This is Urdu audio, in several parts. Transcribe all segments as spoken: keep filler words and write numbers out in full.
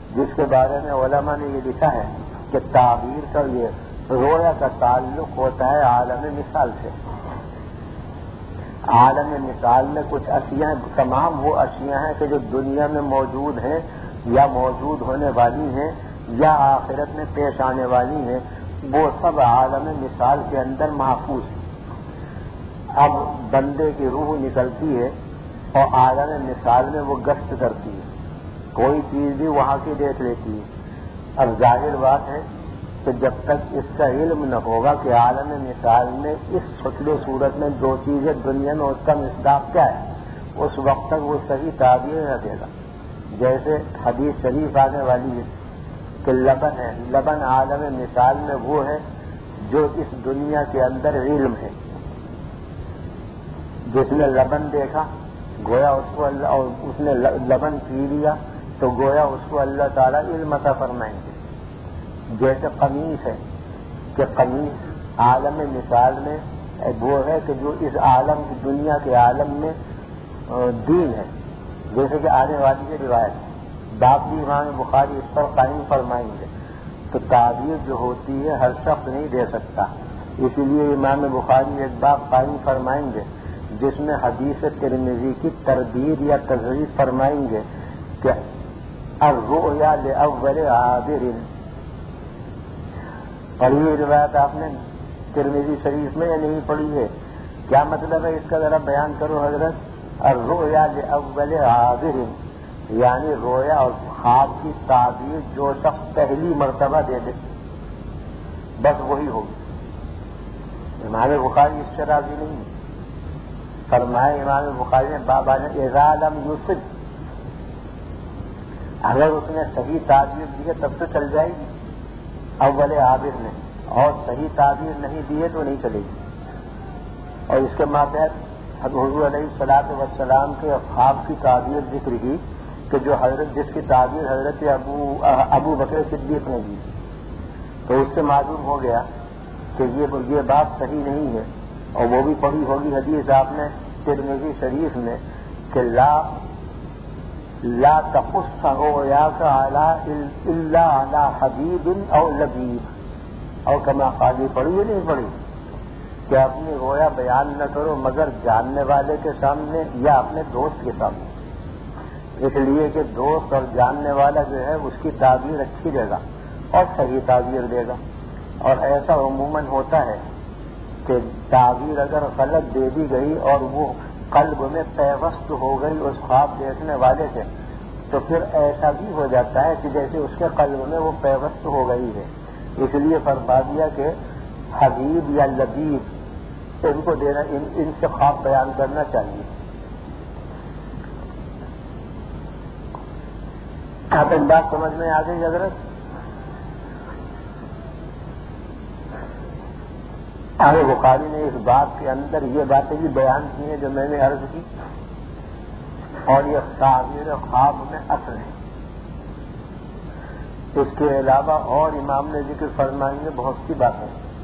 جس کے بارے میں علماء نے یہ لکھا ہے کہ تعبیر کا یہ رویا کا تعلق ہوتا ہے عالم مثال سے. عالم مثال میں کچھ اشیاء، تمام وہ اشیاء ہیں کہ جو دنیا میں موجود ہیں یا موجود ہونے والی ہیں یا آخرت میں پیش آنے والی ہیں، وہ سب عالم مثال کے اندر محفوظ ہیں. اب بندے کی روح نکلتی ہے اور عالم مثال میں وہ گشت کرتی ہے، کوئی چیز بھی وہاں کی دیکھ لیتی ہے. اب ظاہر بات ہے کہ جب تک اس کا علم نہ ہوگا کہ عالم مثال میں اس شکل و صورت میں دو چیزیں دنیا میں اس کا مصداق کیا ہے، اس وقت تک وہ صحیح تعبیر نہ دے گا. جیسے حدیث شریف آنے والی ہے کہ لبن ہے، لبن عالم مثال میں وہ ہے جو اس دنیا کے اندر علم ہے. جس نے لبن دیکھا گویا اس کو اللہ، اور اس نے لبن پی لیا تو گویا اس کو اللہ تعالیٰ علم عطا فرمائیں گے. جیسے قمیص ہے کہ قمیص عالم مثال میں وہ ہے کہ جو اس عالم کی دنیا کے عالم میں دین ہے. جیسے کہ آنے والی ہے روایت، باپ بھی امام بخاری اس پر قائم فرمائیں گے. تو تعبیر جو ہوتی ہے ہر شخص نہیں دے سکتا، اسی لیے امام بخاری ایک باب قائم فرمائیں گے جس میں حدیث ترمذی کی تردید یا تضعیف فرمائیں گے کہ الرؤیا لأول عابر. پڑھی ہے روایت آپ نے ترمذی شریف میں یا نہیں پڑھی ہے؟ کیا مطلب ہے اس کا ذرا بیان کرو حضرت. الرؤیا لأول عابر یعنی رویا اور خواب کی تعبیر جو شخص پہلی مرتبہ دے دے بس وہی ہوگی. امام بخاری اس سے راضی نہیں ہے. فرمائے امام بخاری نے بابا نے اذا لم یصب، اگر اس نے صحیح تعبیر دی ہے تب تو چل جائے گی اول عابر نے، اور صحیح تعبیر نہیں دی ہے تو نہیں چلے گی. اور اس کے ماتحت حضور علیہ الصلوۃ والسلام کے خواب کی تعبیر ذکر کی کہ جو حضرت جس کی تعبیر حضرت ابو ابو بکر صدیق نے دی، تو اس سے معلوم ہو گیا کہ یہ یہ بات صحیح نہیں ہے. اور وہ بھی پڑھی ہوگی حدیث آپ نے ترمذی شریف میں کہ لا لا تقص رؤیاک الا علی حبیب او لبیب، اور کما قالی پڑھی یا نہیں پڑھی کہ اپنی رویا بیان نہ کرو مگر جاننے والے کے سامنے یا اپنے دوست کے سامنے. اس لیے کہ دوست اور جاننے والا جو ہے اس کی تعبیر اچھی دے گا اور صحیح تعبیر دے گا. اور ایسا عموماً ہوتا ہے کہ تعبیر اگر غلط دے دی گئی اور وہ قلب میں پیوست ہو گئی اس خواب دیکھنے والے سے، تو پھر ایسا بھی ہو جاتا ہے کہ جیسے اس کے قلب میں وہ پیوست ہو گئی ہے. اس لیے فرما دیا کہ حبیب یا لبیب ان کو دینا، ان, ان سے خواب بیان کرنا چاہیے. آپ ایک بات سمجھ میں آ گئی حضرت؟ آگے بخاری نے اس بات کے اندر یہ باتیں بھی بیان کی ہیں جو میں نے عرض کی، اور یہ تعبیر خواب میں اصل ہے. اس کے علاوہ اور امام نے ذکر فرمائیں گے بہت سی باتیں.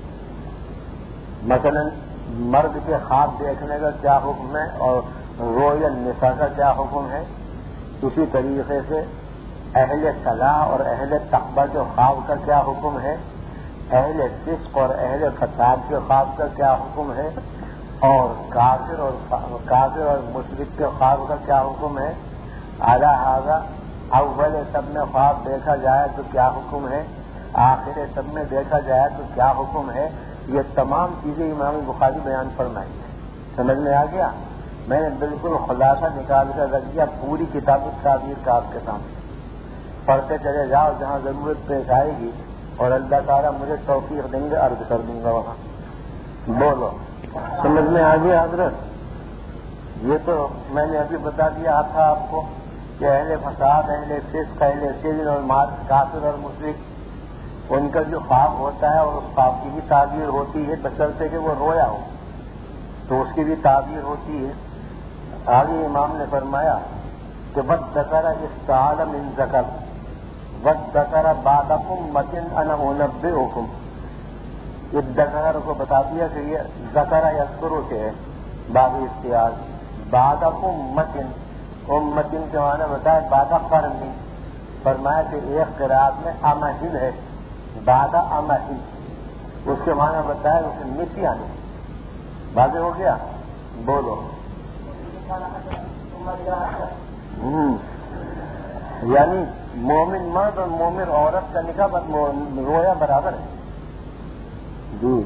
مثلا مرد کے خواب دیکھنے کا کیا حکم ہے اور رویا النساء کا کیا حکم ہے. اسی طریقے سے اہل صلاح اور اہل تقوی کے خواب کا کیا حکم ہے، اہل فسق اور اہل فساد کے خواب کا کیا حکم ہے، اور کافر اور کافر اور مشرک کے خواب کا کیا حکم ہے. اعلیٰ حاضہ اول سب میں خواب دیکھا جائے تو کیا حکم ہے، آخر سب میں دیکھا جائے تو کیا حکم ہے. یہ تمام چیزیں امام بخاری بیان فرمائی ہیں. سمجھ میں آ گیا؟ میں نے بالکل خلاصہ نکال کر رکھ دیا پوری کتاب التعبیر کا آپ کے سامنے. پڑھتے چلے جاؤ، جہاں ضرورت پیش آئے گی اور اللہ تعالیٰ مجھے توفیق دیں گے عرض کر دوں گا وہاں. بولو، سمجھ میں آ گیا حضرت؟ یہ تو میں نے ابھی بتا دیا تھا آپ کو کہ اہل فساد، اہل فسق، اہل سجن اور کافر اور مشرک ان کا جو خواب ہوتا ہے اور اس خواب کی بھی تعبیر ہوتی ہے بشرطے کہ وہ رویا ہو تو اس کی بھی تعبیر ہوتی ہے. آگے امام نے فرمایا کہ بد ذکر استعال من ذکر بد ذکر بعدکم متن انا انبئکم. اس ذکر کو بتا دیا کہ یہ ذکر یذکرو سے ہے باب استعال. بعدکم متن، امتن کے معنی بتائے بعد قرنی، فرمایا کہ ایک قرات میں امہل ہے، بادہ امہل، اس کے معنی بتایا اسے نسی آنے. واضح ہو گیا؟ بولو. ہوں یعنی مومن مرد اور مومن عورت کا نکاح رویا برابر ہے. جی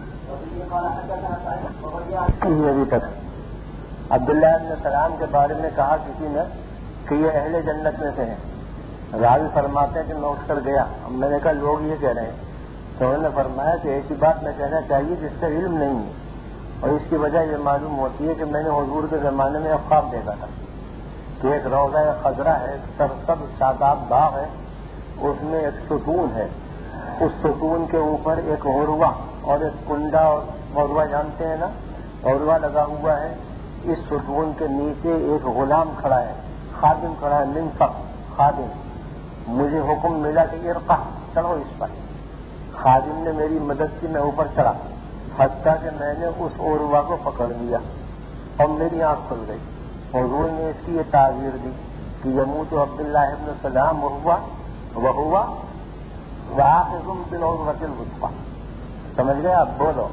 ابھی تک عبداللہ ابن سلام کے بارے میں کہا کسی نے کہ یہ اہل جنت میں سے ہیں. راوی فرماتے ہیں کہ میں اٹھ کر گیا، میں نے کہا لوگ یہ کہہ رہے ہیں، تو انہوں نے فرمایا کہ ایسی بات میں کہنا چاہیے جس کا علم نہیں ہے، اور اس کی وجہ یہ معلوم ہوتی ہے کہ میں نے حضور کے زمانے میں ایک خواب دیکھا تھا کہ ایک روضہ خضرا ہے، سرسبز شاداب باغ ہے، اس میں ایک ستون ہے، اس ستون کے اوپر ایک عروہ اور ایک کنڈا، عروہ جانتے ہیں نا، عروہ لگا ہوا ہے. اس ستون کے نیچے ایک غلام کھڑا ہے، خادم کھڑا ہے، منفق خادم. مجھے حکم ملا کہ ارقا چڑھو اس پر. خادم نے میری مدد کی، میں اوپر چڑھا، حتیٰ کہ میں نے اس عروہ کو پکڑ لیا اور میری آنکھ کھل گئی. حضور نے اس کی یہ تعبیر دی کہ یموت عبداللہ ابن سلام وہوا وہوا واخذ بالعروۃ الوثقی. سمجھ گئے آپ؟ بولو.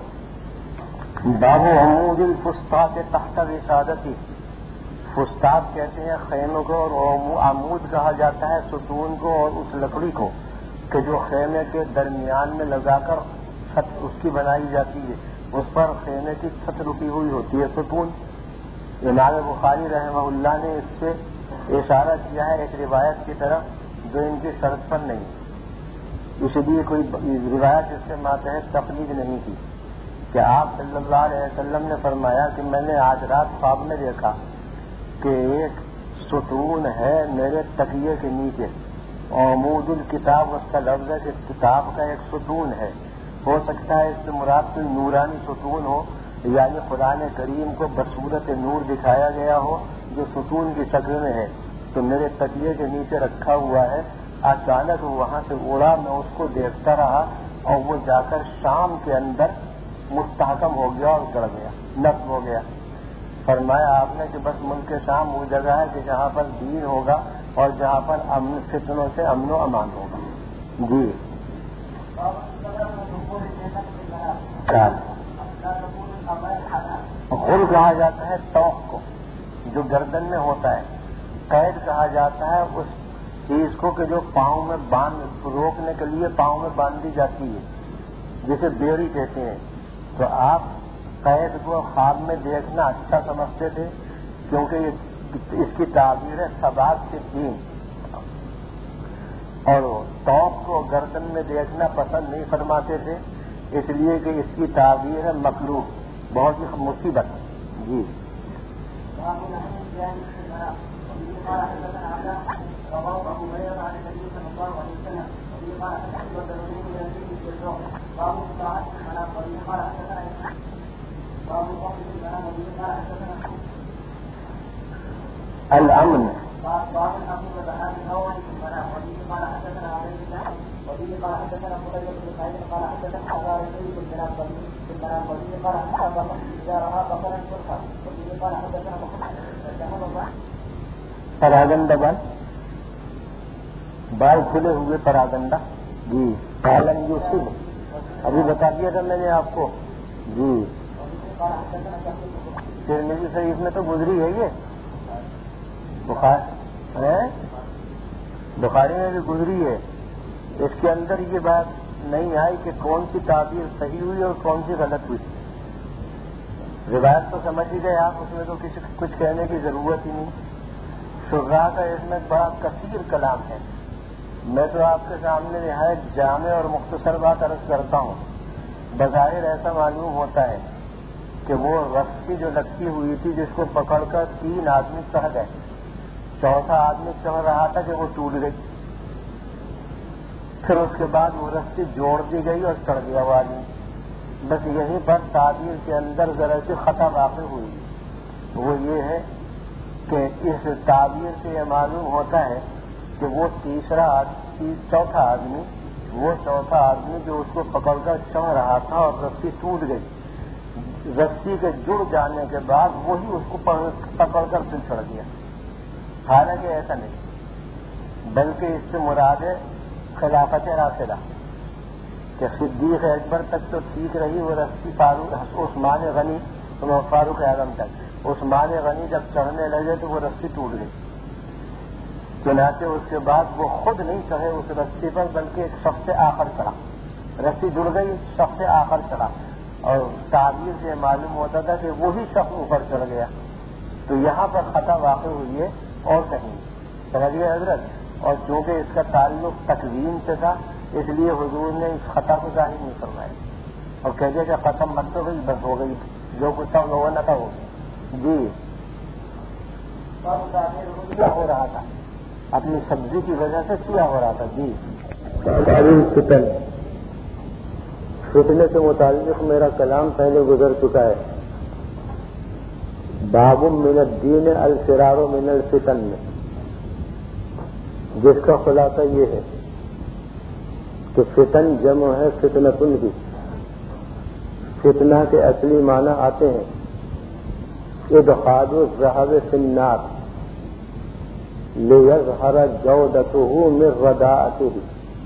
باب عمود الفسطاط تحت وسادتی. فسطاط کہتے ہیں خیموں کو، اور عمود کہا جاتا ہے ستون کو اور اس لکڑی کو کہ جو خیمے کے درمیان میں لگا کر چھت اس کی بنائی جاتی ہے، اس پر خیمے کی چھت رکی ہوئی ہوتی ہے ستون. امام بخاری رحمہ اللہ نے اس سے اشارہ کیا ہے ایک روایت کی طرف جو ان کی شرط پر نہیں، اس لیے کوئی روایت اس سے ماتحت تقلید نہیں کی کہ آپ صلی اللہ علیہ وسلم نے فرمایا کہ میں نے آج رات خواب میں دیکھا کہ ایک ستون ہے میرے تکیے کے نیچے، عمود الکتاب اس کا لفظ ہے کہ کتاب کا ایک ستون ہے. ہو سکتا ہے اس سے مراد کوئی نورانی ستون ہو، یعنی قرآن کریم کو بصورت نور دکھایا گیا ہو جو ستون کی شکل میں ہے. تو میرے تکیے کے نیچے رکھا ہوا ہے. اچانک وہاں سے اڑا، میں اس کو دیکھتا رہا اور وہ جا کر شام کے اندر مستحکم ہو گیا اور گڑ گیا، نصب ہو گیا. فرمایا آپ نے کہ بس ملک شام وہ جگہ ہے کہ جہاں پر دین ہوگا اور جہاں پر امن فتنوں سے امن و امان ہوگا. جی غل کہا جاتا ہے توق کو جو گردن میں ہوتا ہے. قید کہا جاتا ہے اس چیز کو کہ جو پاؤں میں باندھ روکنے کے لیے پاؤں میں باندھی جاتی ہے، جسے بیڑی کہتے ہیں. تو آپ قید کو خواب میں دیکھنا اچھا سمجھتے تھے کیونکہ اس کی تعبیر ہے ثبات کے دین، اور توق کو گردن میں دیکھنا پسند نہیں فرماتے تھے اس لیے کہ اس کی تعبیر ہے مکروہ، بہت ہی مصیبت. جی الامن پراگندہ بال بال کھلے ہوئے پراگندہ. جی پالن یوسف ابھی بتا دیا تھا میں نے آپ کو. جی ترمذی شریف میں تو گزری ہے یہ، بخاری ہے بخاری میں بھی گزری ہے. اس کے اندر یہ بات نہیں آئی کہ کون سی تعبیر صحیح ہوئی اور کون سی غلط ہوئی. روایت تو سمجھ ہی گئے آپ، اس میں تو کسی کچھ کہنے کی ضرورت ہی نہیں. شراح کا اس میں بڑا کثیر کلام ہے. میں تو آپ کے سامنے نہایت جامع اور مختصر بات عرض کرتا ہوں. بظاہر ایسا معلوم ہوتا ہے کہ وہ رسی جو لٹکی ہوئی تھی جس کو پکڑ کر تین آدمی چڑھ گئے، چوتھا آدمی چڑھ رہا تھا کہ وہ ٹوٹ گئی، پھر اس کے بعد وہ رسی جوڑ دی گئی اور چڑھ گیا وہ آدمی. بس یہیں پر تعبیر کے اندر ذرا سی خطا واقع ہوئی. وہ یہ ہے کہ اس تعبیر سے یہ معلوم ہوتا ہے کہ وہ تیسرا چوتھا آدمی وہ چوتھا آدمی جو اس کو پکڑ کر چڑھ رہا تھا اور رسی ٹوٹ گئی، رسی کے جڑ جانے کے بعد وہی اس کو پکڑ کر پھر چڑھ گیا. حالانکہ ایسا نہیں، بلکہ اس سے مراد ہے خلافت راشدہ کہ صدیق اکبر تک تو ٹھیک رہی وہ رسی، فاروق عثمان غنی فاروق اعظم تک، عثمان غنی جب چڑھنے لگے تو وہ رسی ٹوٹ گئی، چنانچہ اس کے بعد وہ خود نہیں چڑھے اس رسی پر بلکہ ایک شخص آخر چڑھا، رسی جڑ گئی، شخص آخر چڑھا، اور تعبیر سے معلوم ہوتا تھا کہ وہی شخص اوپر چڑھ گیا، تو یہاں پر خطا واقع ہوئی ہے اور کہیں سمجھیے حضرت، اور چونکہ اس کا تعلق تکوین سے تھا اس لیے حضور نے اس خطا کو ظاہر نہیں فرمایا اور کہہ دیا کہ ختم مت تو گئی، بس ہو گئی، جو کچھ تھا وہ نہ تھا ہو گیا۔ جی کیا ہو رہا تھا؟ اپنی سبزی کی وجہ سے کیا ہو رہا تھا؟ جی فتن، فتنے سے متعلق میرا کلام پہلے گزر چکا ہے، باب من الدین الفرار من الفتن میں، جس کا خلاصہ یہ ہے کہ فتن جمع ہے فتنتن کی، فتنہ کے اصلی معنی آتے ہیں ادخال الذهب فی النار لیظہر جودته من رداءته،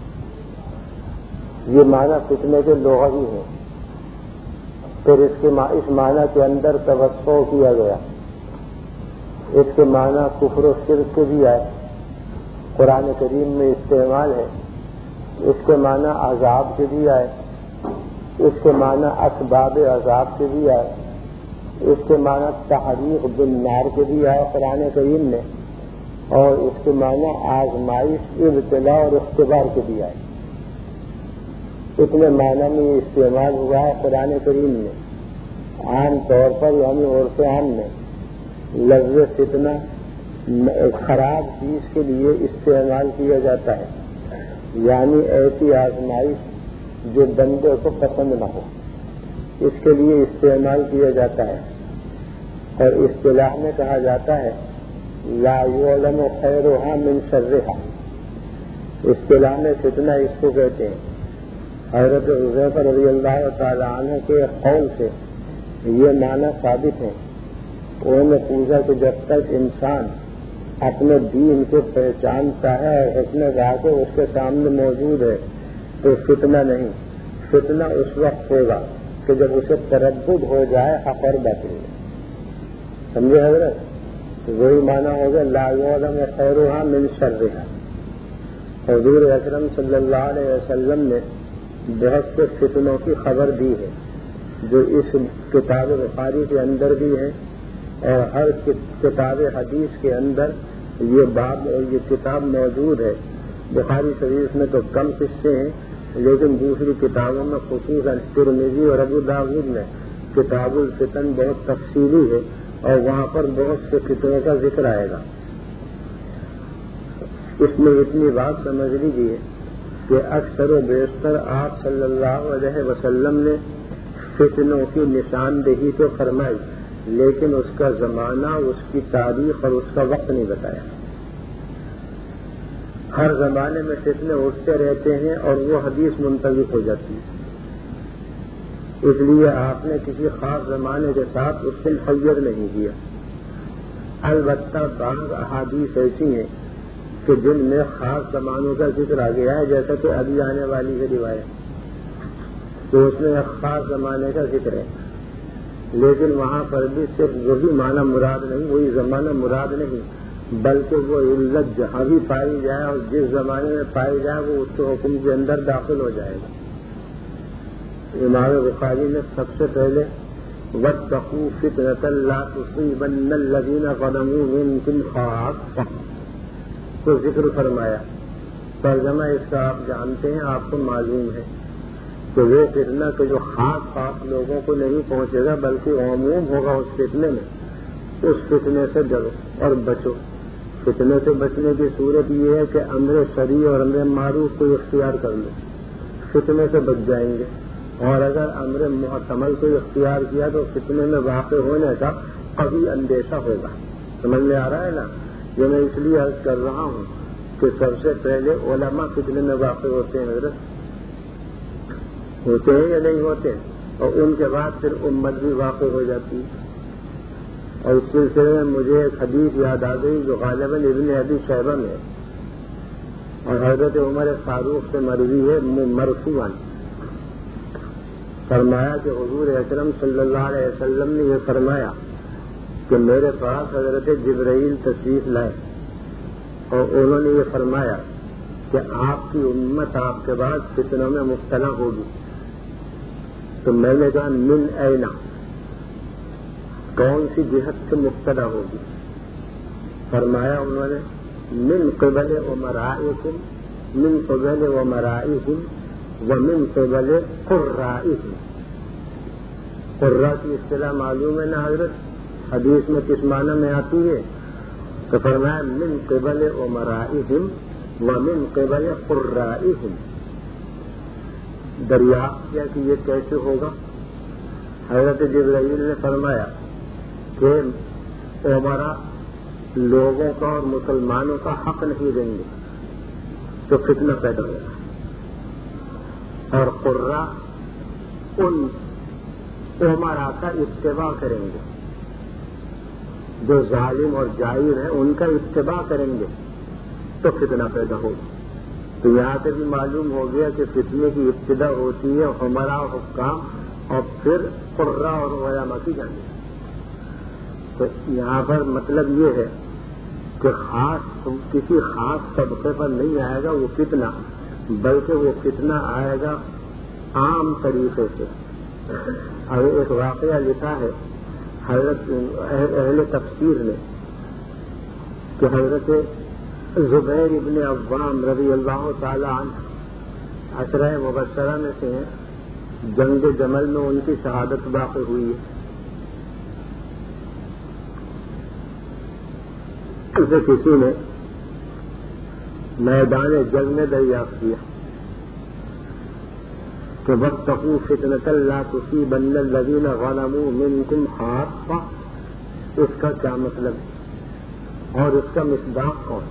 یہ معنی فتنے کے لغوی ہیں، پھر اس کے اس معنی کے اندر توسع کیا گیا، اس کے معنی کفر و شرک کے بھی آئے، قرآن کریم میں استعمال ہے، اس کے معنی عذاب کے بھی آئے، اس کے معنی اسباب عذاب کے بھی آئے، اس کے معنی تحریق بالنار کے بھی آئے قرآن کریم میں، اور اس کے معنی آزمائش ابتلاء اور اختبار کے بھی آئے، اتنے معنی میں یہ استعمال ہوا ہے قرآن کریم میں۔ عام طور پر یعنی عرف عام میں لفظ فتنہ خراب چیز کے لیے استعمال کیا جاتا ہے، یعنی ایسی آزمائش جو بندے کو پسند نہ ہو، اس کے لیے استعمال کیا جاتا ہے، اور اصطلاح میں کہا جاتا ہے لا یعلم خیرها من شرها، اصطلاح میں فتنہ اس کو کہتے ہیں۔ حضرت حذیفہ رضی اللہ تعالی عنہ کے قول سے یہ معنی ثابت ہے، انہوں نے پوچھا کہ جب تک انسان اپنے دین کو پہچانتا ہے اور حسن واقع اس کے سامنے موجود ہے تو فتنہ نہیں، فتنہ اس وقت ہوگا کہ جب اسے تردد ہو جائے حق اور باطل میں، سمجھے حضرت؟ تو وہی معنی ہوگا لا یعلم خیرها من شرها۔ حضور اکرم صلی اللہ علیہ وسلم نے بہت سے فتنوں کی خبر دی ہے جو اس کتاب بخاری کے اندر بھی ہیں، اور ہر کتاب حدیث کے اندر یہ باب اور یہ کتاب موجود ہے۔ بخاری شریف میں تو کم قصے ہیں، لیکن دوسری کتابوں میں خصوصاً ترمذی اور ابو داؤد میں کتاب الفتن بہت تفصیلی ہے، اور وہاں پر بہت سے فتنوں کا ذکر آئے گا۔ اس میں اتنی بات سمجھ لیجیے کہ اکثر و بیشتر آپ صلی اللہ علیہ وسلم نے فتنوں کی نشاندہی تو فرمائی، لیکن اس کا زمانہ، اس کی تاریخ اور اس کا وقت نہیں بتایا۔ ہر زمانے میں فتنے اٹھتے رہتے ہیں اور وہ حدیث منطبق ہو جاتی ہے، اس لیے آپ نے کسی خاص زمانے کے ساتھ اس کو مقید نہیں کیا۔ البتہ بعض احادیث ایسی ہیں کہ جن میں خاص زمانوں کا ذکر آ گیا ہے، جیسا کہ ابھی آنے والی ہے روایت، تو اس میں ایک خاص زمانے کا ذکر ہے، لیکن وہاں پر بھی صرف وہی معنی مراد نہیں، وہی زمانہ مراد نہیں، بلکہ وہ علت جہاں بھی پائی جائے اور جس زمانے میں پائی جائے وہ اس کے حکم کے اندر داخل ہو جائے گا۔ امام بخاری نے سب سے پہلے وَاتَّقُوا فِتْنَةً لَا تُصِيبَنَّ الَّذِينَ ظَلَمُوا مِنكُمْ خَاصَّةً کو ذکر فرمایا۔ ترجمہ اس کا آپ جانتے ہیں، آپ کو معلوم ہے کہ وہ فتنہ کہ جو خاص خاص لوگوں کو نہیں پہنچے گا بلکہ عموم ہوگا اس فتنے میں، اس فتنے سے ڈرو اور بچو۔ فتنے سے بچنے کی صورت یہ ہے کہ امر شرعی اور امر معروف کو اختیار کر لو، فتنے سے بچ جائیں گے، اور اگر امر محتمل کو اختیار کیا تو فتنے میں واقع ہونے کا قوی اندیشہ ہوگا۔ سمجھ میں آ رہا ہے نا؟ یہ میں اس لیے عرض کر رہا ہوں کہ سب سے پہلے علماء فتنے میں واقع ہوتے ہیں، حضرت ہوتے ہیں یا نہیں ہوتے، اور ان کے بعد پھر امت بھی واقع ہو جاتی ہے۔ اور اس سلسلے میں مجھے ایک حدیث یاد آ گئی جو غالباً ابن ابی شیبہ میں، اور حضرت عمر فاروق سے مروی ہے مرفوعاً فرمایا کہ حضور اکرم صلی اللہ علیہ وسلم نے یہ فرمایا کہ میرے پاس حضرت جبرائیل تشریف لائے اور انہوں نے یہ فرمایا کہ آپ کی امت آپ کے بعد فتنوں میں مبتلا ہوگی. تو میں نے کہا من اینا، کون سی جہت سے مبتلا ہوگی؟ فرمایا انہوں نے من قبل امرائکم، من قبل امرائکم ومن قبل قرائکم. قرہ کی اصطلاح معلوم ہے نا حضرت، حدیث میں کس معنی میں آتی ہے؟ تو فرمایا من قبل امرائکم ومن قبل قرائکم. دریافت کیا کہ یہ کیسے ہوگا؟ حضرت جبرائیل نے فرمایا کہ عمرا لوگوں کا اور مسلمانوں کا حق نہیں دیں گے تو فتنہ پیدا ہوگا، اور قرہ ان عمرا کا اتباع کریں گے، جو ظالم اور جائر ہیں ان کا اتباع کریں گے تو فتنہ پیدا ہوگا. تو یہاں سے بھی معلوم ہو گیا کہ فتنے کی ابتدا ہوتی ہے عمرا و حکام اور پھر قرہ اور علماء کی جانب. تو یہاں پر مطلب یہ ہے کہ خاص کسی خاص طبقے پر نہیں آئے گا وہ فتنہ، بلکہ وہ فتنہ آئے گا عام طریقے سے. اور ایک واقعہ لکھا ہے حضرت اہل تفسیر نے کہ حضرت زبیر ابن عوام رضی اللہ تعالی عنہ عشرہ مبشرہ میں سے ہیں، جنگ جمل میں ان کی شہادت واقع ہوئی ہے. اسے کسی نے میدان جنگ میں دریافت کیا کہ واتقوا فتنة لا تصيبن الذين ظلموا منكم خاصة. اس کا کیا مطلب ہے اور اس کا مصداق کون؟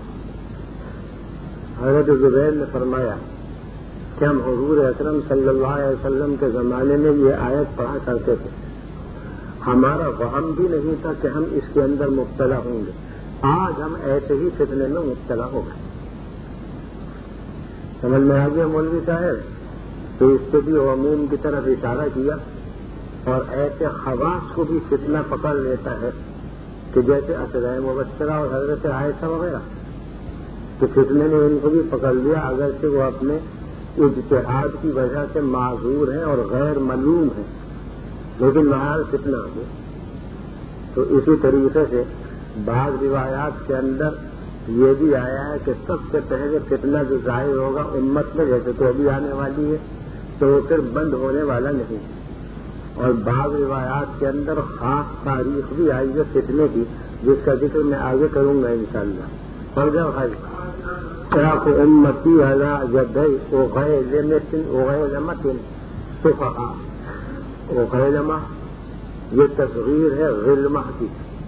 حضرت زبیر نے فرمایا کہ ہم حضور اکرم صلی اللہ علیہ وسلم کے زمانے میں یہ آیت پڑھا کرتے تھے، ہمارا وہم بھی نہیں تھا کہ ہم اس کے اندر مبتلا ہوں گے. آج ہم ایسے ہی فتنے میں مبتلا ہو گئے. سمجھ میں آ گیا مولوی صاحب؟ تو اس سے بھی عموم کی طرف اشارہ کیا، اور ایسے خواص کو بھی فتنہ پکڑ لیتا ہے کہ جیسے عشرہ مبشرہ اور حضرت عائشہ وغیرہ، تو فتنے نے ان کو بھی پکڑ لیا اگرچہ وہ اپنے اجتہاد کی وجہ سے معذور ہیں اور غیر ملوم ہیں، لیکن بہرحال فتنہ ہو گیا. تو اسی طریقے سے بعض روایات کے اندر یہ بھی آیا ہے کہ سب سے پہلے فتنہ جو ظاہر ہوگا امت میں، جیسے تو ابھی آنے والی ہے، تو وہ پھر بند ہونے والا نہیں. اور بعض روایات کے اندر خاص تاریخ بھی آئی ہے فتنے کی، جس کا ذکر میں آگے کروں گا انشاءاللہ. اور جب بھائی امتی علی جدئی اغیلمت اغیلمت صفحہ، اغیلمہ یہ تصغیر ہے غلمہ کی،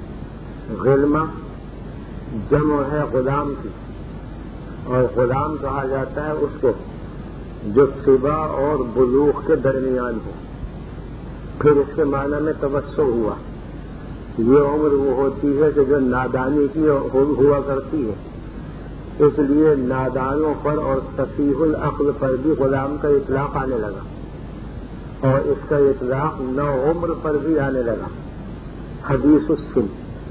غلمہ جمع ہے غلام کی، اور غلام کہا جاتا ہے اس کو جو صبا اور بلوغ کے درمیان ہو. پھر اس کے معنی میں توسع ہوا. یہ عمر وہ ہوتی ہے کہ جو نادانی کی ہوا کرتی ہے، اس لیے نادانوں پر اور سفیہ العقل پر بھی غلام کا اطلاق آنے لگا، اور اس کا اطلاق نو عمر پر بھی آنے لگا. حدیث السن،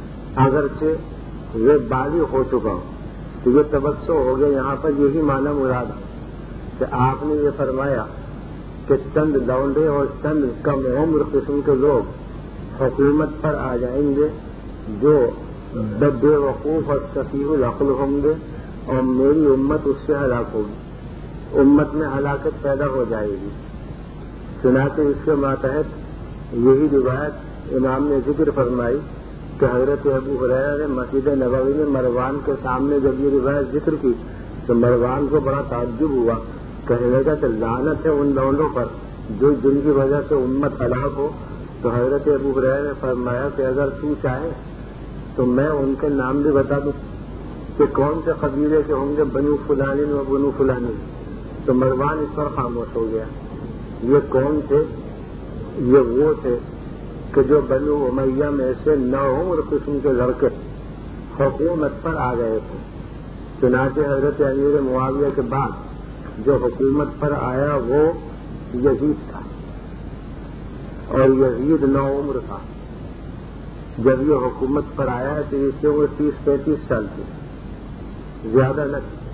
اگرچہ یہ بالغ ہو چکا ہو تو یہ توسع ہو گیا. یہاں پر یہی معنی مراد ہے کہ آپ نے یہ فرمایا کہ چند لونڈے اور چند کم عمر قسم کے لوگ حکومت پر آ جائیں گے جو بے وقوف اور سفیہ العقل ہوں گے، اور میری امت اس سے ہلاک ہوگی، امت میں ہلاکت پیدا ہو جائے گی. چنانچہ اس کے ماتحت یہی روایت امام نے ذکر فرمائی کہ حضرت ابو ہریرہ نے مسجد نبوی میں مروان کے سامنے جب یہ روایت ذکر کی تو مروان کو بڑا تعجب ہوا، کہنے لگا کہ لعنت ہے ان لونڈوں پر جو جن کی وجہ سے امت ہلاک ہو. تو حضرت ابو ہریرہ نے فرمایا کہ اگر تو چاہے تو میں ان کے نام بھی بتا دوں کہ کون سے قبیلے کے ہوں گے، بنو فلانی و بنو فلانی. تو مروان اس پر خاموش ہو گیا. یہ کون تھے؟ یہ وہ تھے کہ جو بنو امیہ میں سے نو عمر قسم کے لڑکے حکومت پر آ گئے تھے. چنانچہ حضرت امیر معاویہ کے بعد جو حکومت پر آیا وہ یزید تھا، اور یزید نو عمر تھا جب یہ حکومت پر آیا تو اس کی عمر تیس پینتیس سال کی، زیادہ نہ تھی،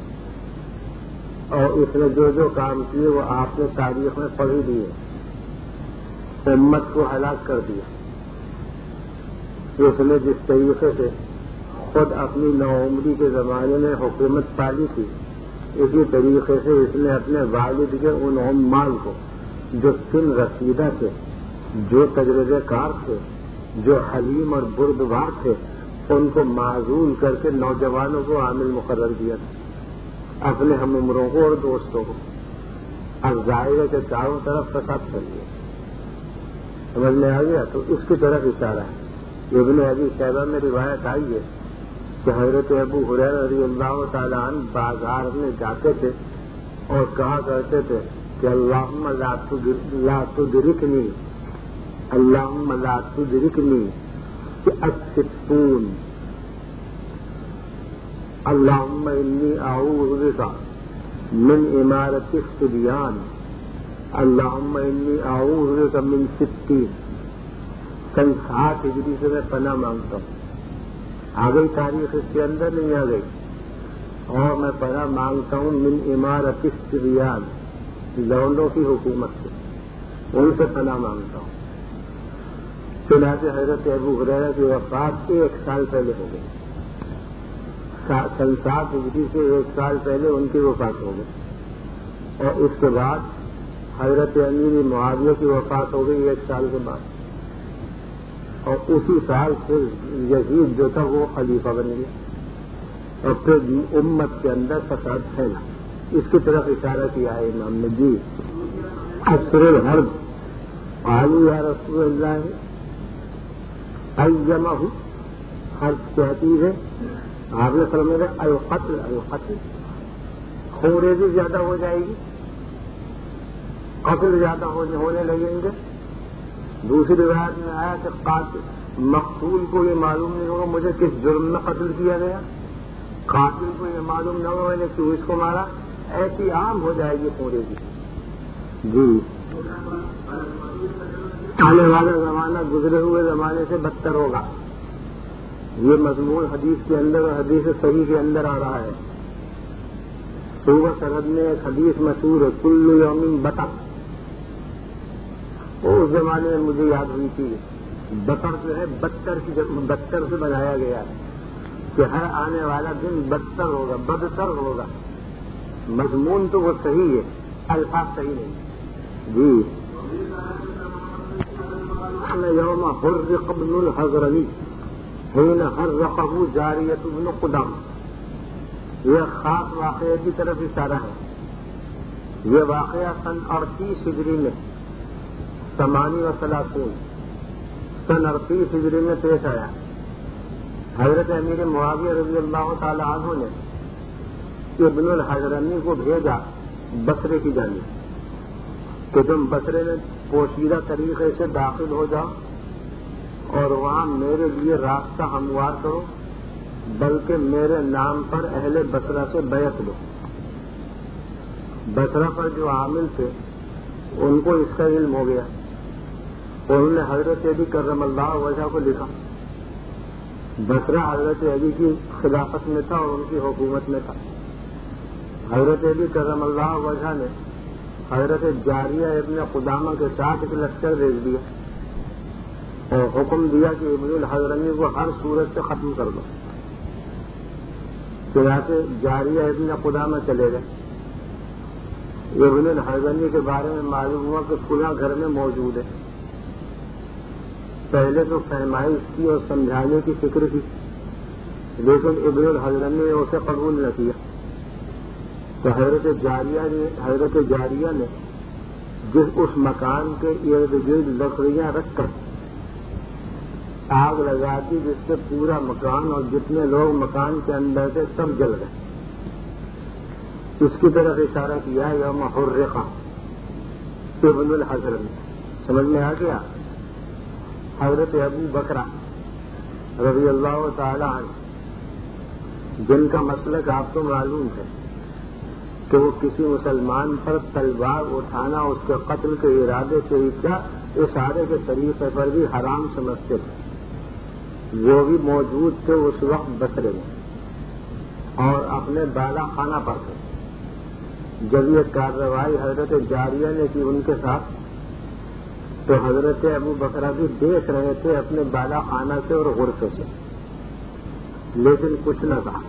اور اس نے جو جو کام کیے وہ آپ نے تاریخ میں پڑھ ہی دیے، امت کو ہلاک کر دیا۔ اس نے جس طریقے سے خود اپنی نوعمری کے زمانے میں حکومت پالی تھی، اسی طریقے سے اس نے اپنے والد کے ان عمال کو جو سن رسیدہ تھے، جو تجربے کار تھے، جو حلیم اور بردبار تھے، ان کو معزول کر کے نوجوانوں کو عامل مقرر کیا تھا، اپنے ہم عمروں کو اور دوستوں کو۔ اب ظاہر ہے کہ چاروں طرف فساد کر لیا، سمجھ میں آ گیا؟ تو اس کی طرف اشارہ ہے۔ ابن ابی شیبہ میں روایت آئی ہے کہ حضرت ابو ہریرہ رضی اللہ تعالیٰ عنہ بازار میں جاتے تھے اور کہا کرتے تھے کہ اللہم لا لا تدرکنی اللہم لا تدرکنی الستون اللہم انی اعوذ بک من امارت الصبیان اللہم انی اعوذ بک من ستین۔ سن سات ہجری سے میں پناہ مانگتا ہوں، آ گئی تاریخ اس کے اندر نہیں آ گئی، اور میں پناہ مانگتا ہوں من امارت الصبیان، لونڈوں کی حکومت سے، ان سے پناہ مانگتا ہوں۔ چنانچہ حضرت ابو ہریرہ کی وفات ایک سال پہلے ہو گئی، سن سات ہجری سے ایک سال پہلے ان کی وفات ہو گئی، اور اس کے بعد حضرت امیر معاویہ کی وفات ہو گئی ایک سال کے بعد، اور اسی سال پھر یزید جو تھا وہ خلیفہ بن گیا، اور پھر امت کے اندر فساد پھیلا۔ اس کی طرف اشارہ کیا ہے امام نے۔ جی عصر الحرب، قالوا یا رسول اللہ ایمہ، حرب کیا چیز ہے؟ آپ نے فرمایا القتل القتل، خونریزی زیادہ ہو جائے گی، قتل زیادہ ہونے لگیں گے۔ دوسری روایت میں آیا کہ قاتل مقتول کو یہ معلوم نہیں ہوگا مجھے کس جرم میں قتل کیا گیا، قاتل کو یہ معلوم نہ ہوگا میں نے کیوں اس کو مارا، ایسی عام ہو جائے گی خونریزی۔ جی آنے والا زمانہ گزرے ہوئے زمانے سے بدتر ہوگا، یہ مضمون حدیث کے اندر اور حدیث صحیح کے اندر آ رہا ہے۔ صوبہ سرحد میں ایک حدیث مشہور ہے، کل یوم بطر، اس زمانے میں مجھے یاد ہوئی تھی، بطر جو ہے بدتر کی بدتر سے بنایا گیا ہے کہ ہر آنے والا دن بدتر ہوگا، بدتر ہوگا، مضمون تو وہ صحیح ہے، الفاظ صحیح نہیں۔ جی یوم حرق ابن الحضرمی حین حرقہ جاریۃ ابن قدام، یہ خاص واقعے کی طرف اشارہ ہے۔ یہ واقعہ سن اڑتیس ہجری میں ثمانی و ثلاثین سن اڑتیس ہجری میں پیش آیا۔ حضرت امیر معاویہ رضی اللہ تعالی عنہ نے ابن الحضرمی کو بھیجا بصرے کی جانب کہ تم بصرے میں پوشیدہ طریقے سے داخل ہو جاؤ اور وہاں میرے لیے راستہ ہموار کرو، بلکہ میرے نام پر اہل بصرہ سے بیعت لو۔ بصرہ پر جو عامل تھے ان کو اس کا علم ہو گیا، انہوں نے حضرت علی کرم اللہ وجہ کو لکھا۔ بصرہ حضرت علی کی خلافت میں تھا اور ان کی حکومت میں تھا۔ حضرت علی کرم اللہ وجہ نے حضرت جاریہ ابن قدامہ کے ساتھ ایک لشکر بھیج دیا اور حکم دیا کہ ابن الحضرمی کو ہر صورت سے ختم کر دو۔ چنانچہ جاریہ ابن قدامہ چلے گئے۔ ابن الحضرمی کے بارے میں معلوم ہوا کہ فلاں گھر میں موجود ہے۔ پہلے تو فہمائش کی اور سمجھانے کی فکر تھی، لیکن ابن الحضرمی نے اسے قبول نہ کیا۔ تو حضرت جاریہ نے حضرت جاریہ نے جس اس مکان کے ارد گرد لکڑیاں رکھ کر آگ لگا دی، جس سے پورا مکان اور جتنے لوگ مکان کے اندر تھے سب جل گئے۔ اس کی طرف اشارہ کیا یوم حرقہ ابن الحضرمی، سمجھ میں آ گیا۔ حضرت ابو بکرہ رضی اللہ تعالی عنہ جن کا مسلک آپ کو معلوم ہے کہ وہ کسی مسلمان پر تلوار اٹھانا اس کے قتل کے ارادے سے ہی کیا اشارے کے طریقے پر بھی حرام سمجھتے تھے، وہ بھی موجود تھے اس وقت بصرے میں اور اپنے بالا خانہ پر تھے۔ جب یہ کارروائی حضرت جاریہ نے کی ان کے ساتھ تو حضرت ابو بکر بھی دیکھ رہے تھے اپنے بالا خانہ سے اور غرفے سے، لیکن کچھ نہ کہا۔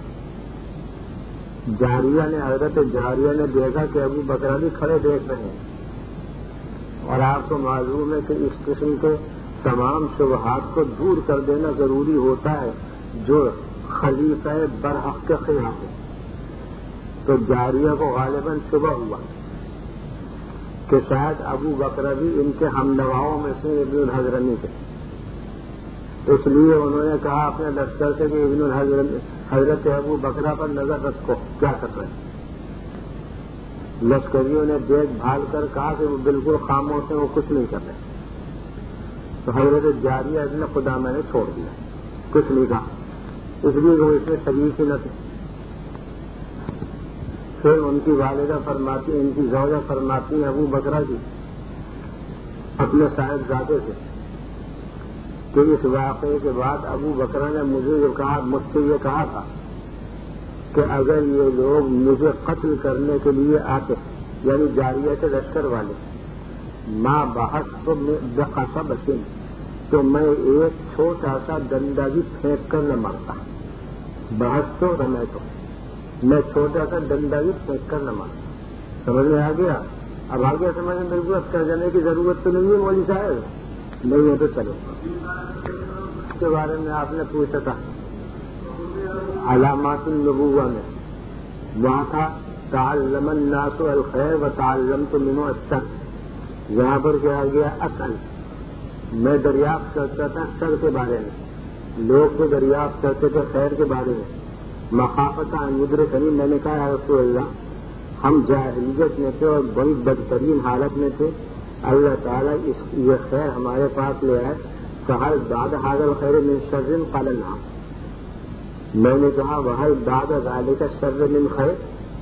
جاریہ نے حضرت جاریہ نے دیکھا کہ ابو بکر بھی کھڑے دیکھ رہے ہیں، اور آپ کو معلوم ہے کہ اس قسم کے تمام شبہات کو دور کر دینا ضروری ہوتا ہے جو خلیفہ برحق کے خلاف ہے۔ تو جاریہ کو غالباً شبہ ہوا کہ شاید ابو بکر بھی ان کے ہم نواؤں میں سے ابن الحضرمی تھے، اس لیے انہوں نے کہا اپنے لشکر سے کہ ابن الحضرمی حضرت ابو بکر پر نظر رکھو کیا کر رہے ہیں۔ لشکریوں نے دیکھ بھال کر کہا کہ وہ بالکل خاموش ہیں، وہ کچھ نہیں کر رہے۔ تو حضرت جاریہ ابن خدا میں نے چھوڑ دیا، کچھ نہیں کہا، اس لیے وہ اس میں شریک ہی نہ تھے۔ پھر ان کی والدہ فرماتی ان کی زوجہ فرماتی ہیں ابو بکر جی اپنے صاحبزادے سے کہ اس واقعے کے بعد ابو بکر نے مجھے یہ کہا مجھ سے یہ کہا تھا کہ اگر یہ لوگ مجھے قتل کرنے کے لیے آتے، یعنی جاریہ کے لشکر والے، ماں بحث تو بخصا بچیں تو میں ایک چھوٹا سا ڈنڈا بھی پھینک کر نہ مرتا۔ بحث تو رمے تو میں چھوٹا سا ڈنڈا بھی پھینک کر نہ مارتا۔ سمجھ میں آ گیا؟ اب آ گیا سمجھ میں؟ بالکل اب کر جانے کی ضرورت تو نہیں ہے مولوی صاحب، نہیں ہے تو چلو۔ اس کے بارے میں آپ نے پوچھا تھا علامات النبوہ میں، وہاں تھا تعلم الناس الخیر وتعلمت منه الشر، یہاں پر کیا گیا اصل۔ میں دریافت کرتا تھا شر کے بارے میں، لوگ تو دریافت کرتے تھے خیر کے بارے میں۔ مخافت مدرکنی، میں نے کہا یا رسول اللہ ہم جاہلیت میں تھے اور بڑی بدترین حالت میں تھے، اللہ تعالیٰ اس یہ خیر ہمارے پاس لے آئے، فہل بعد هذا الخیر من شر قال نعم۔ میں نے کہا وہل بعد ذلك الشر من خیر،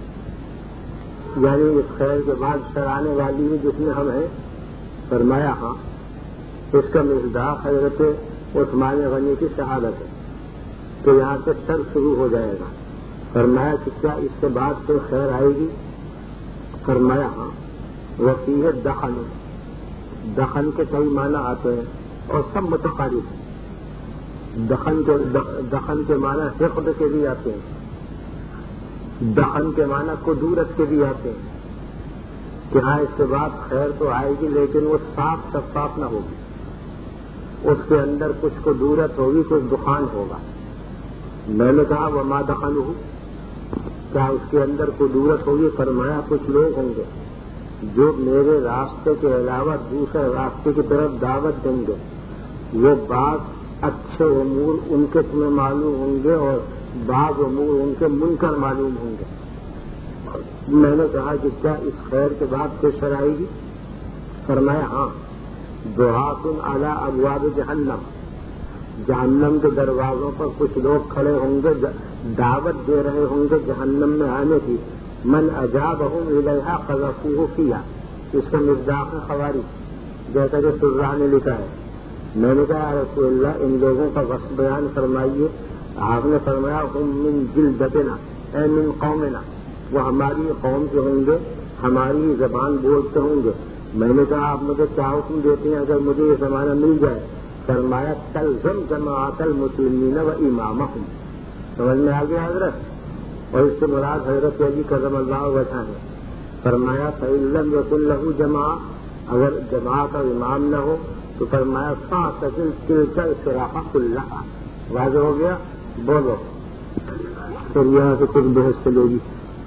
یعنی اس خیر کے بعد شر آنے والی ہے جس میں ہم ہیں؟ فرمایا ہاں۔ اس کا مصداق حضرت عثمان غنی کی شہادت ہے کہ یہاں سے شر شروع ہو جائے گا۔ فرمایا کہ کیا اس کے بعد کوئی خیر آئے گی؟ فرمایا ہاں۔ وفیہ دخن، دخن کے کئی معنی آتے ہیں اور سب متقارب ہیں۔ دخن کے دخن کے معنی حقد کے بھی آتے ہیں، دخن کے معنی قدورت کے بھی آتے ہیں کہ ہاں اس کے بعد خیر تو آئے گی لیکن وہ صاف شفاف نہ ہوگی، اس کے اندر کچھ قدورت ہوگی، کچھ دخان ہوگا۔ میں نے کہا وہ ماں دخل ہوں، کیا اس کے اندر قدورت ہوگی؟ فرمایا کچھ لوگ ہوں گے جو میرے راستے کے علاوہ دوسرے راستے کی طرف دعوت دیں گے، وہ بعض اچھے امور ان کے تمہیں معلوم ہوں گے اور بعض امور ان کے منکر معلوم ہوں گے۔ میں نے کہا کہ کیا اس خیر کے بعد کوئی شر آئے گی؟ فرمایا ہاں، دعات علی ابواب جہنم، جہنم کے دروازوں پر کچھ لوگ کھڑے ہوں گے، دعوت دے رہے ہوں گے جہنم میں آنے کی، من اجابہم الیہا قذفوہ فیہا، اس کا مصداق ہے خوارج، جیسا کہ سرہ نے لکھا ہے۔ میں نے کہا رسول اللہ ان لوگوں کا وصف بیان فرمائیے۔ آپ نے فرمایا ہم من جلدتنا اے من قومنا، وہ ہماری قوم کے ہوں گے، ہماری زبان بولتے ہوں گے۔ میں نے کہا آپ مجھے کیا حکم دیتے ہیں اگر مجھے یہ زمانہ مل جائے؟ فرمایا تلزم جماعت المسلمین و امامہم۔ سمجھ میں آ گیا حضرت؟ اور اس سے مراد حضرت علی کرم اللہ وجہہ ہے۔ فرمایا فإن لم یکن لہ جماعہ، اگر جماعت اور امام نہ ہو تو فرمایا فاعتزل تلک الفرق کلھا۔ واضح ہو گیا؟ بولو پھر یہاں سے کچھ بحث چلے گی۔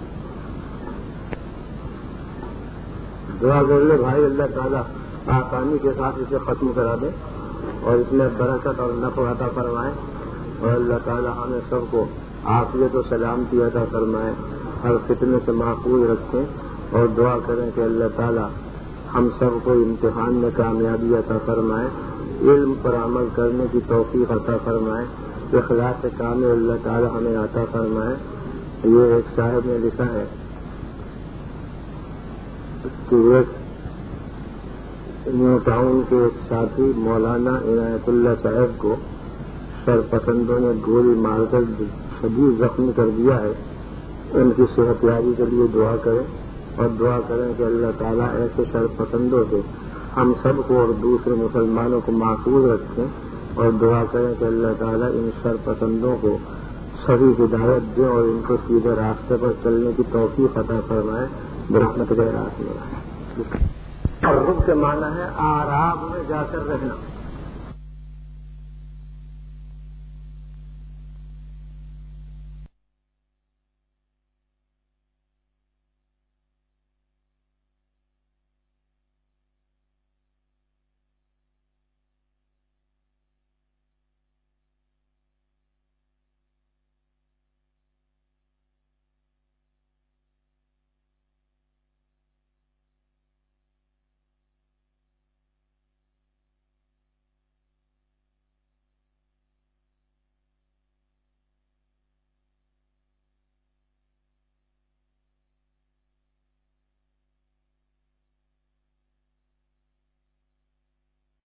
دعا کر لے بھائی اللہ تعالیٰ آسانی کے ساتھ اسے ختم کرا دے اور اس میں برکت اور نفع عطا فرمائے، اور اللہ تعالیٰ ہمیں سب کو عافیت و سلامتی عطا فرمائے، ہر فتنے سے محفوظ رکھیں، اور دعا کریں کہ اللہ تعالیٰ ہم سب کو امتحان میں کامیابی عطا فرمائے، علم پر عمل کرنے کی توفیق عطا فرمائے، اخلاص کامل اللہ تعالی ہمیں عطا فرمائے. یہ ایک صاحب نے لکھا ہے کہ ایک نیو ٹاؤن کے ایک ساتھی مولانا عنایت اللہ صاحب کو سرپسندوں نے گولی مار کر شدید زخمی کر دیا ہے. ان کی صحت یابی کے لیے دعا کریں اور دعا کریں کہ اللہ تعالیٰ ایسے سرپسندوں سے ہم سب کو اور دوسرے مسلمانوں کو محفوظ رکھیں اور دعا کریں کہ اللہ تعالیٰ ان سرپسندوں کو صحیح ہدایت دیں اور ان کو سیدھے راستے پر چلنے کی توفیق عطا فرمائے برحمتہ الرحمن. اور رب کے معنی ہے آرام میں جا کر رہنا.